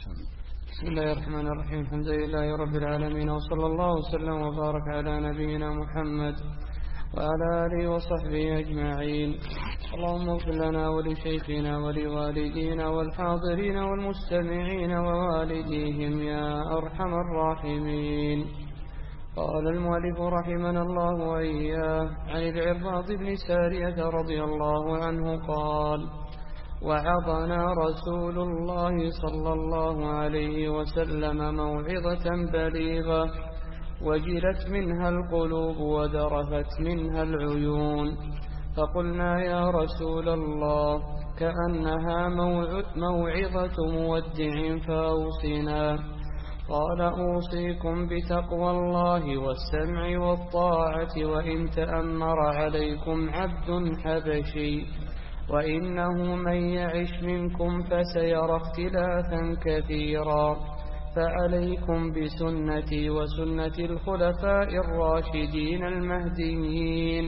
بسم الله الرحمن الرحيم. الحمد لله رب العالمين، وصلى الله وسلم وبارك على نبينا محمد وعلى آله وصحبه أجمعين. اللهم اغفر لنا ولشيخنا ولوالدينا والحاضرين والمستمعين ووالديهم يا أرحم الراحمين. قال المؤلف رحمنا الله وإياه عن العرباض بن سارية رضي الله عنه قال: وعظنا رسول الله صلى الله عليه وسلم موعظة بليغة وجلت منها القلوب وذرفت منها العيون، فقلنا يا رسول الله كأنها موعظة مودع فأوصنا. قال: أوصيكم بتقوى الله والسمع والطاعة وإن تأمر عليكم عبد حبشي، وإنه من يعش منكم فسيرى اختلافا كثيرا، فعليكم بسنتي وسنة الخلفاء الراشدين المهديين،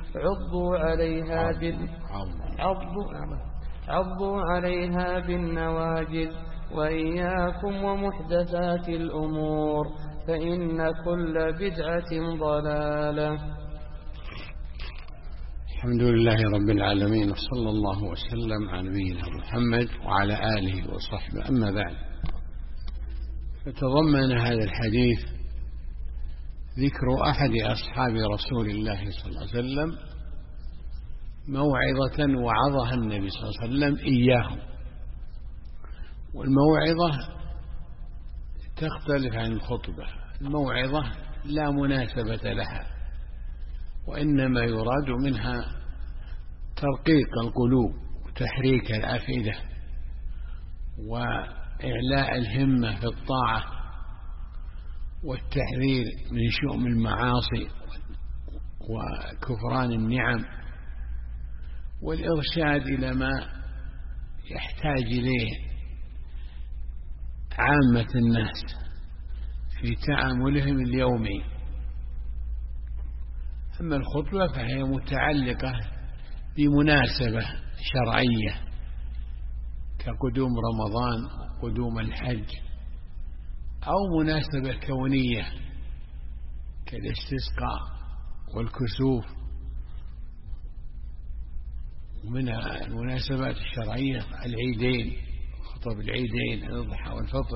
عضوا عليها بالنواجذ، وإياكم ومحدثات الأمور، فإن كل بدعة ضلالة. الحمد لله رب العالمين، وصلى الله وسلم على نبينا محمد وعلى آله وصحبه. أما بعد، فتضمن هذا الحديث ذكر أحد أصحاب رسول الله صلى الله عليه وسلم موعظة وعظها النبي صلى الله عليه وسلم إياهم. والموعظة تختلف عن الخطبة. الموعظة لا مناسبة لها، وإنما يراد منها ترقيق القلوب وتحريك الأفئدة وإعلاء الهمة في الطاعة والتحذير من شؤم المعاصي وكفران النعم، والإرشاد إلى ما يحتاج إليه عامة الناس في تعاملهم اليومي. أما الخطبة فهي متعلقة بمناسبة شرعية كقدوم رمضان وقدوم الحج، أو مناسبة كونية كالاستسقاء والكسوف. ومن المناسبات الشرعية العيدين، خطب العيدين الأضحى والفطر.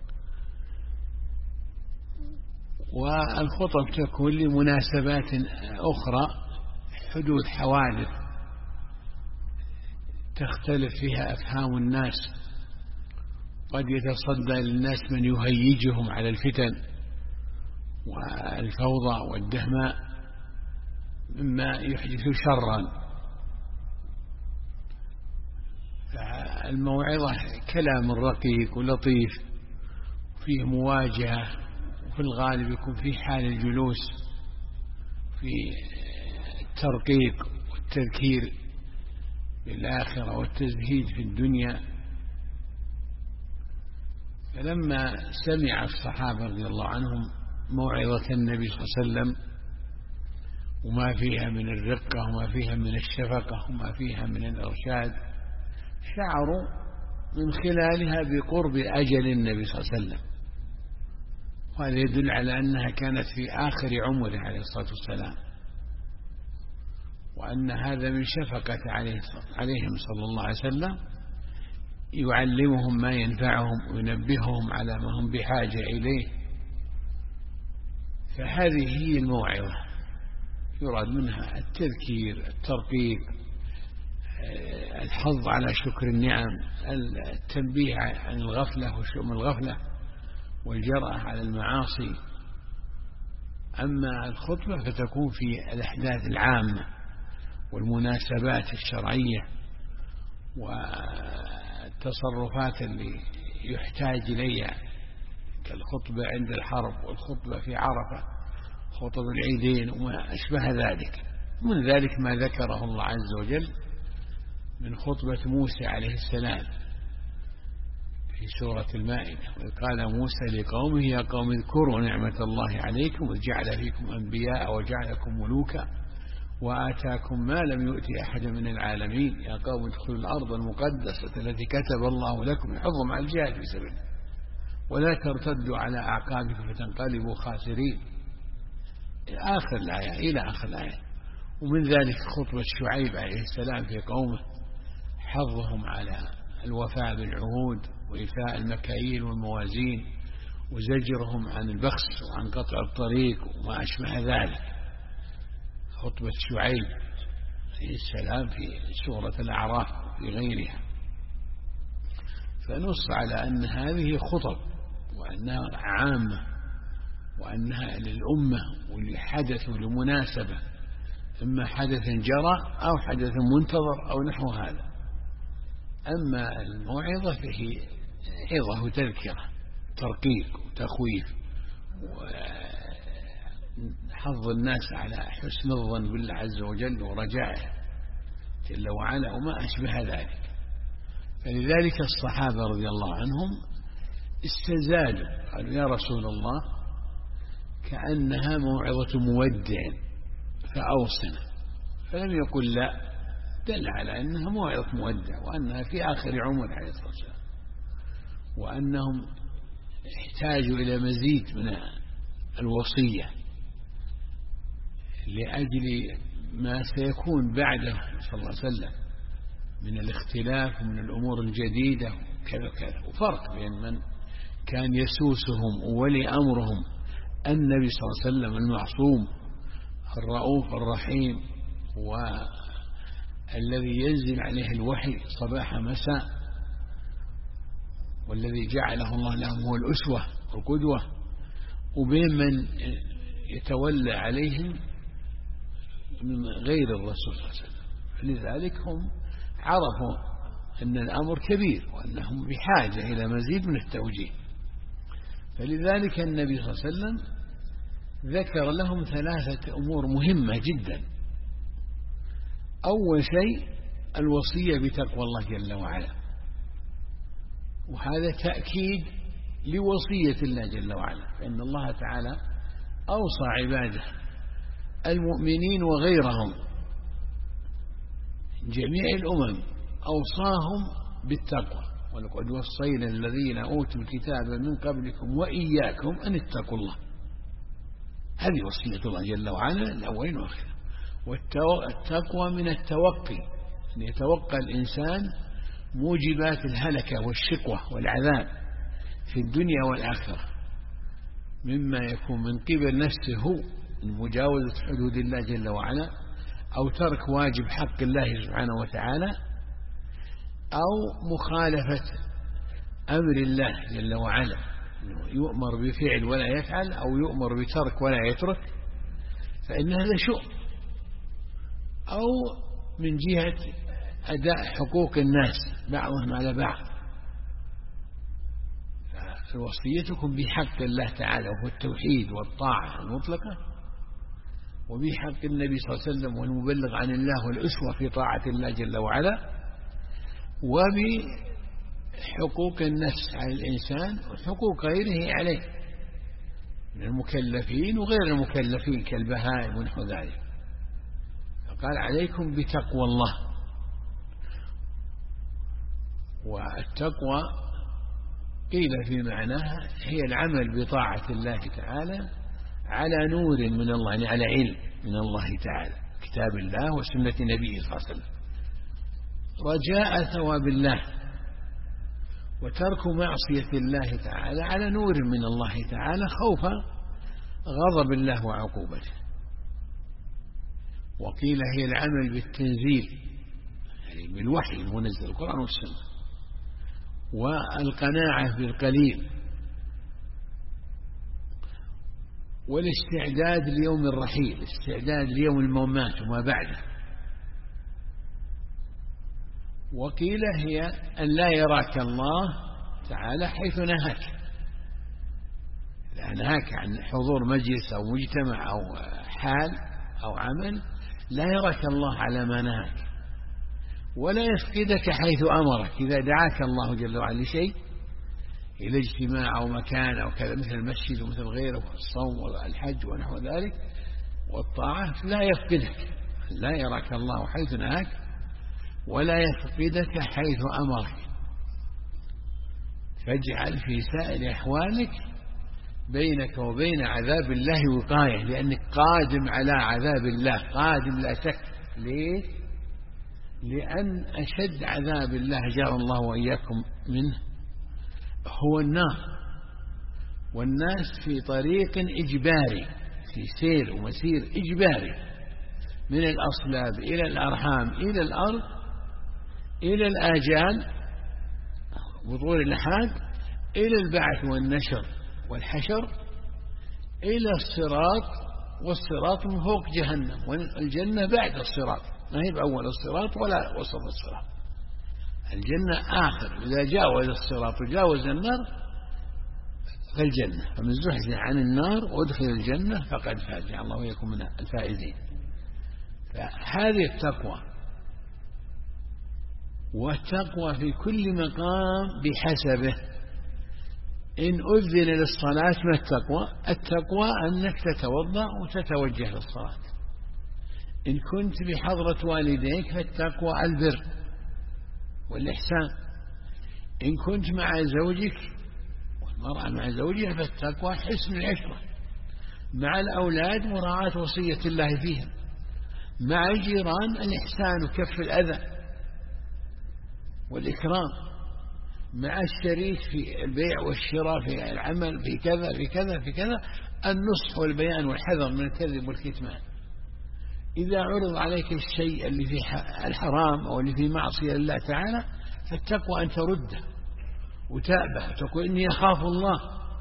والخطب تكون لمناسبات أخرى، حدوث حوادث تختلف فيها أفهام الناس، قد يتصدى للناس من يهيجهم على الفتن والفوضى والدهماء مما يحدث شرا. الموعظة كلام رقيق ولطيف فيه مواجهة، وفي الغالب يكون في حال الجلوس في الترقيق والتذكير بالآخرة والتزهيد في الدنيا. فلما سمع الصحابة رضي الله عنهم موعظة النبي صلى الله عليه وسلم وما فيها من الرقة وما فيها من الشفقة وما فيها من الإرشاد، شعروا من خلالها بقرب أجل النبي صلى الله عليه وسلم. وهذا يدل على أنها كانت في آخر عمره عليه الصلاة والسلام، وأن هذا من شفقة عليهم صلى الله عليه وسلم، يعلمهم ما ينفعهم وينبههم على ما هم بحاجة إليه. فهذه هي الموعظة، يراد منها التذكير، الترقيق، الحظ على شكر النعم، التنبيه عن الغفلة وشؤم الغفلة والجرأة على المعاصي. أما الخطبة فتكون في الأحداث العامة والمناسبات الشرعية والتصرفات اللي يحتاج إليها، كالخطبة عند الحرب والخطبة في عرفة، خطب العيدين وما أشبه ذلك. من ذلك ما ذكره الله عز وجل من خطبة موسى عليه السلام في سورة المائدة: وقال موسى لقومه يا قوم اذكروا نعمة الله عليكم إذ جعل فيكم أنبياء وجعلكم ملوكا وآتاكم ما لم يؤت أحد من العالمين، يا قوم ادخلوا الأرض المقدسة التي كتب الله لكم، يحض مع الجهاد في سبيله. ولا ترتدوا على أعقابكم فتنقلبوا خاسرين آخر الآية إلى آخر الآية. ومن ذلك خطبة شعيب عليه السلام في قومه، حظهم على الوفاء بالعهود وإيفاء المكاييل والموازين، وزجرهم عن البخس وعن قطع الطريق وما أشبه ذلك. خطبة شعيب عليه السلام في سورة الأعراف وفي غيرها. فنص على أن هذه خطب وأنها عامة وأنها للأمة ولحدث ولمناسبة، إما حدث جرى أو حدث منتظر أو نحو هذا. أما الموعظة فهي عظة وتذكرة، ترقيق وتخويف وحظ الناس على حسن الظن بالله عز وجل ورجائه جل وعلا وما أشبه ذلك. فلذلك الصحابة رضي الله عنهم استزادوا، قالوا يا رسول الله كأنها موعظة مودع فأوصنا، فلم يقل لا، دل على أنها موعظة مودع وأنها في آخر عمر عليه الصلاة والسلام، وأنهم احتاجوا إلى مزيد من الوصية لأجل ما سيكون بعده صلى الله عليه وسلم من الاختلاف ومن الأمور الجديدة كذا كذا. وفرق بين من كان يسوسهم وولي أمرهم النبي صلى الله عليه وسلم المعصوم الرؤوف الرحيم، والذي ينزل عليه الوحي صباح مساء، والذي جعله الله لهم هو الأسوة والقدوة، وبين من يتولى عليهم من غير الرسول صلى الله عليه وسلم. فلذلك هم عرفوا أن الأمر كبير وأنهم بحاجة إلى مزيد من التوجيه. فلذلك النبي صلى الله عليه وسلم ذكر لهم 3 أمور مهمة جدا. أول شيء الوصية بتقوى الله جل وعلا، وهذا تأكيد لوصية الله جل وعلا، فإن الله تعالى أوصى عباده المؤمنين وغيرهم جميع الأمم أوصاهم بالتقوى، ولقد وصينا الذين أوتوا الكتاب من قبلكم وإياكم أن اتقوا الله. هذه وصية الله جل وعلا الأولين والآخرين. والتقوى من التوقي، أن يتوقى الإنسان موجبات الهلكة والشقوة والعذاب في الدنيا والآخرة، مما يكون من قبل نفسه من مجاوزة حدود الله جل وعلا، أو ترك واجب حق الله سبحانه وتعالى، أو مخالفة أمر الله جل وعلا، يؤمر بفعل ولا يفعل، أو يؤمر بترك ولا يترك، فإن هذا شؤم. أو من جهة أداء حقوق الناس بعضهم على بعض. فوصيتكم بحق الله تعالى وهو التوحيد والطاعة المطلقة، وبحق النبي صلى الله عليه وسلم والمبلغ عن الله والأسوة في طاعة الله جل وعلا، وبحقوق النفس على الإنسان وحقوق غيره عليه من المكلفين وغير المكلفين كالبهائم ونحو ذلك. فقال عليكم بتقوى الله. والتقوى قيل في معناها هي العمل بطاعة الله تعالى على نور من الله، يعني على علم من الله تعالى، كتاب الله وسنة نبيه صلى الله عليه وسلم، رجاء ثواب الله، وترك معصية الله تعالى على نور من الله تعالى خوف غضب الله وعقوبته. وقيل هي العمل بالتنزيل، يعني بالوحي المنزل القرآن والسنة، والقناعة بالقليل، والاستعداد ليوم الرحيل، استعداد ليوم الممات وما بعده. وقيل هي أن لا يراك الله تعالى حيث نهاك، لا نهاك عن حضور مجلس أو مجتمع أو حال أو عمل، لا يراك الله على ما نهاك، ولا يفقدك حيث أمرك. إذا دعاك الله جل وعلا لشيء، إلى اجتماع أو مكان أو كذا مثل المسجد ومثل غيره والصوم والحج ونحو ذلك والطاعة، لا يفقدك، لا يراك الله حيث نهاك ولا يفقدك حيث أمرك. فاجعل في سائر أحوالك بينك وبين عذاب الله وقاية، لأنك قادم على عذاب الله، قادم لا شك. ليه؟ لأن أشد عذاب الله جار الله وإياكم منه هو النار، والناس في طريق إجباري، في سير ومسير إجباري من الأصلاب إلى الأرحام إلى الأرض إلى الآجال وطول اللحاد إلى البعث والنشر والحشر إلى الصراط، والصراط من فوق جهنم، والجنة بعد الصراط، ما هي بأول الصراط ولا وسط الصراط، الجنة آخر. إذا جاوز الصراط وجاوز النار فالجنة، فمن زحزح عن النار وادخل الجنة فقد فاز، جعل الله وإياكم من الفائزين. فهذه التقوى، والتقوى في كل مقام بحسبه. إن أذن للصلاة ما التقوى؟ التقوى أنك تتوضأ وتتوجه للصلاة. إن كنت بحضرة والديك فالتقوى البر والإحسان. إن كنت مع زوجك والمرأة مع زوجها فالتقوى حسن العشرة. مع الأولاد مراعاة وصية الله فيهم. مع الجيران الإحسان وكف الأذى والإكرام. مع الشريك في البيع والشراء، في العمل، في كذا في كذا في كذا، النصح والبيان والحذر من الكذب والكتمان. إذا عرض عليك الشيء اللي فيه الحرام أو اللي فيه معصية لله تعالى فالتقوى أن ترده وتأبه وتقول إني أخاف الله.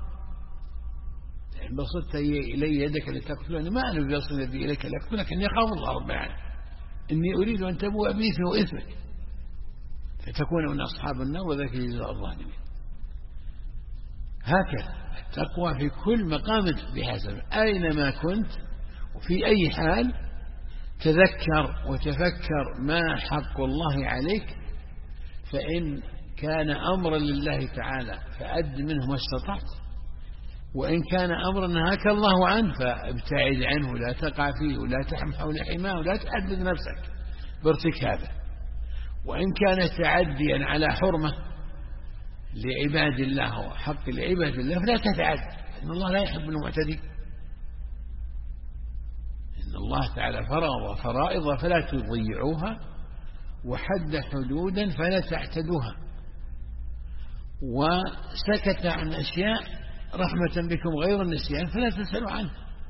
إن بسطت إلي يدك لتقتلني ما أنا بيصل يدي إليك لأقتلك، إني أخاف الله رب العالمين، إني أريد أن تبوء بإثمي وإثمك فتكون من أصحاب النار وذاك جزاء الظالمين. هكذا التقوى في كل مقام بحسب، أينما كنت وفي أي حال تذكر وتفكر ما حق الله عليك، فإن كان أمرا لله تعالى فأد منه ما استطعت، وإن كان أمرا نهاك الله عنه فابتعد عنه، لا تقع فيه ولا تحم حول حماه ولا تحدد نفسك بارتكابه. وإن كان تعديا على حرمة لعباد الله وحق لعباد الله فلا تتعد، إن الله لا يحب المعتدين. إن الله تعالى فرض فرائض فلا تضيعوها وحد حدودا فلا تعتدوها، وسكت عن أشياء رحمة بكم غير النسيان فلا تسألوا عنه.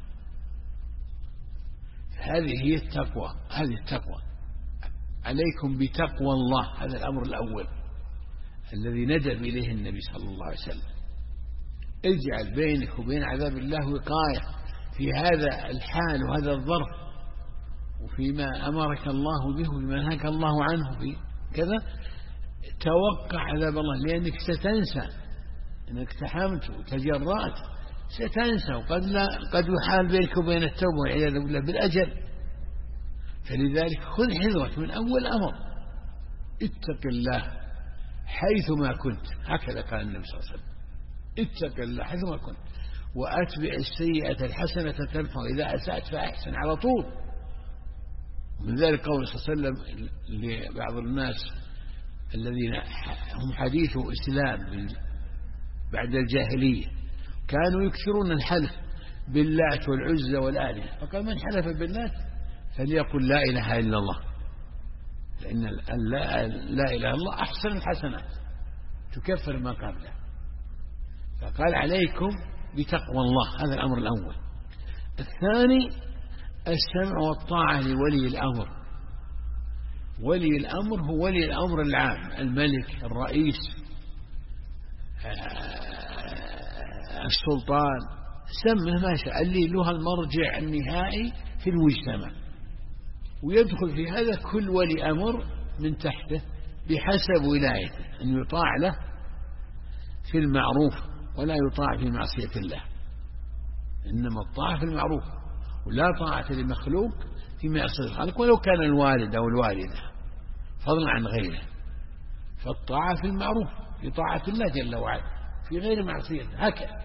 هذه هي التقوى، هذه التقوى. عليكم بتقوى الله، هذا الأمر الأول الذي ندب إليه النبي صلى الله عليه وسلم. اجعل بينك وبين عذاب الله وقاية في هذا الحال وهذا الظرف، وفيما أمرك الله به وفيما نهاك الله عنه في كذا. توقع عذاب الله، لأنك ستنسى أنك اقتحمت وتجرأت، ستنسى، قد يحال بينك وبين التوبة والعياذ بالله بالأجل. فلذلك خذ حذرك من أول أمر، اتق الله حيثما كنت، هكذا قال النبي صلى الله عليه وسلم، اتق الله حيثما كنت وأتبع السيئة الحسنة تمحها، إذا أسأت فأحسن على طول. ومن ذلك قول صلى الله عليه وسلم لبعض الناس الذين هم حديث إسلام بعد الجاهلية كانوا يكثرون الحلف باللات والعزى والآلهة، فقال من حلف باللات فليقل لا إله إلا الله، لأن لا إله إلا الله أحسن الحسنات تكفر ما قبلها. فقال عليكم بتقوى الله، هذا الأمر الأول. الثاني السمع والطاعة لولي الأمر. ولي الأمر هو ولي الأمر العام، الملك، الرئيس، السلطان، سمه ما شاء، اللي له المرجع النهائي في المجتمع، ويدخل في هذا كل ولي أمر من تحته بحسب ولايته، أن يطاع له في المعروف ولا يطاع في معصية الله، إنما الطاعة في المعروف، ولا طاعة لمخلوق في معصية الخالق ولو كان الوالد أو الوالدة فضلا عن غيره. فالطاعة في المعروف في طاعة الله جل وعلا في غير معصية. هكذا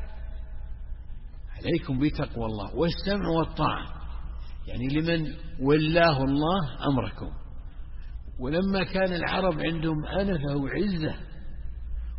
عليكم بتقوى الله والسمع والطاعة، يعني لمن ولاه الله أمركم. ولما كان العرب عندهم أنفة وعزة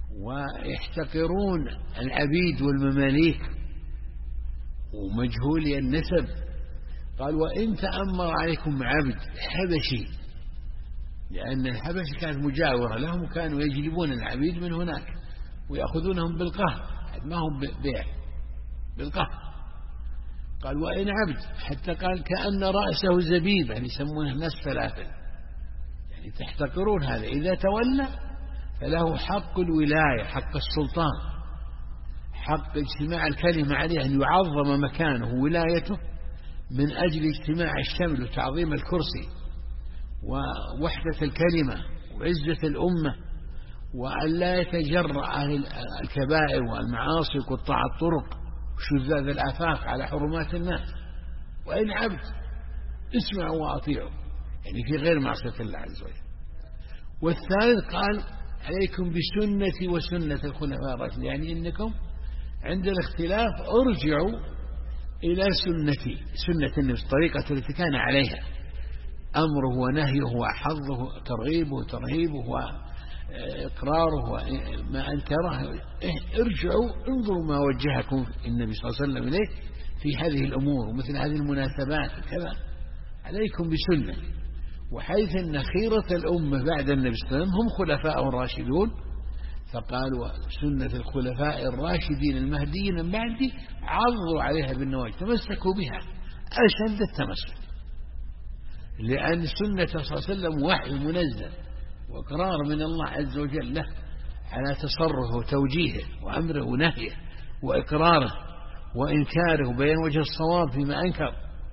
ويحتقرون العبيد والمماليك ومجهولي النسب. قال وإن تأمر عليكم عبد حبشي، لأن الحبش كانت مجاورة لهم وكانوا يجلبون العبيد من هناك ويأخذونهم بالقهر، ما هم بيع، بالقهر. قال وإن عبد، حتى قال كأن رأسه زبيب، يعني يسمونه الناس فلافل، يعني تحتقرون هذا. إذا تولى فله حق الولاية، حق السلطان، حق اجتماع الكلمة عليه، أن يعظم مكانه ولايته من أجل اجتماع الشمل وتعظيم الكرسي ووحدة الكلمة وعزة الأمة، وأن لا يتجرأ أهل الكبائر والمعاصي وقطاع الطرق وشذاذ الآفاق على حرمات الناس. وإن عبد اسمعوا وأطيعوا، يعني في غير معصية الله عز وجل. والثالث قال عليكم بسنتي وسنة الخلفاء الراشدين، يعني إنكم عند الاختلاف ارجعوا إلى سنتي، سنة النبي، الطريقة التي كان عليها، أمره ونهيه وحظه، ترغيبه وترهيبه وإقراره وما أنكره. ارجعوا انظروا ما وجهكم النبي صلى الله عليه وسلم إليه في هذه الأمور ومثل هذه المناسبات كذا، عليكم بسنة. وحيث أن خيرة الأمة بعد النبي صلى الله عليه وسلم هم خلفاء الراشدون، فقال وسنة الخلفاء الراشدين المهديين من بعدي عضوا عليها بالنواجذ، تمسكوا بها أشد التمسك، لأن سنة صلى الله عليه وسلم وحي منزل وإقرار من الله عز وجل له على تصرفه وتوجيهه وأمره ونهيه وإقراره وإنكاره وبيان وجه الصواب فيما أنكر.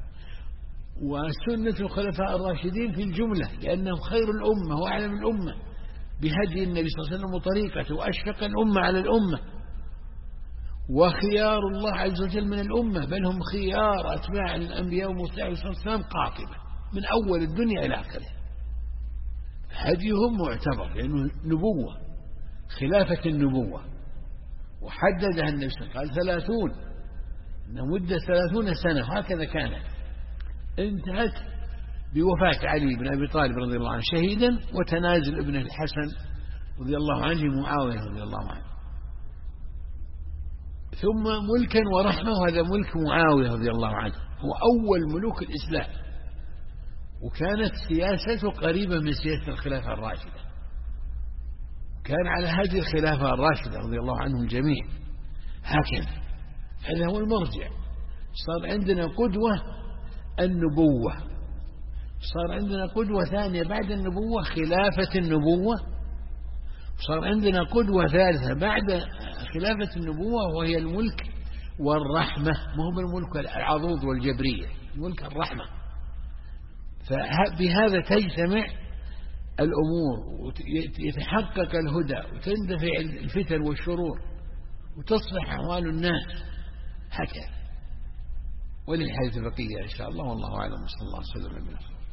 وسنة الخلفاء الراشدين في الجملة لأنهم خير الأمة وأعلم الأمة بهدي النبي صلى الله عليه وسلم وطريقته، وأشفق الأمة على الأمة، وخيار الله عز وجل من الأمة، بل هم خيار أتباع الأنبياء والمرسلين عليه الصلاة والسلام قاطبة من أول الدنيا إلى آخرها. هديهم معتبر لأنه نبوة، خلافة النبوة، وحددها النبي صلى الله عليه وسلم قال 30، إن مدة 30 سنة هكذا كانت، انتهت بوفاة علي بن أبي طالب رضي الله عنه شهيدا، وتنازل ابنه الحسن رضي الله عنه معاوية رضي الله عنه، ثم ملكا ورحمة، وهذا ملك معاوية رضي الله عنه، هو أول ملوك الإسلام، وكانت سياسته قريبة من سياسة الخلافة الراشدة، كان على هذه الخلافة الراشدة رضي الله عنهم جميع هكذا. هذا هو المرجع. صار عندنا قدوة النبوة، صار عندنا قدوة ثانية بعد النبوة خلافة النبوة، صار عندنا قدوة ثالثة بعد خلافة النبوة وهي الملك والرحمة، ما هو الملك العضوض والجبرية، ملك الرحمة. فبهذا تجتمع الأمور ويتحقق الهدى وتندفع الفتن والشرور وتصلح أحوال الناس هكذا. وللحديث بقية إن شاء الله، والله أعلم، وصلى الله وسلم على نبينا محمد.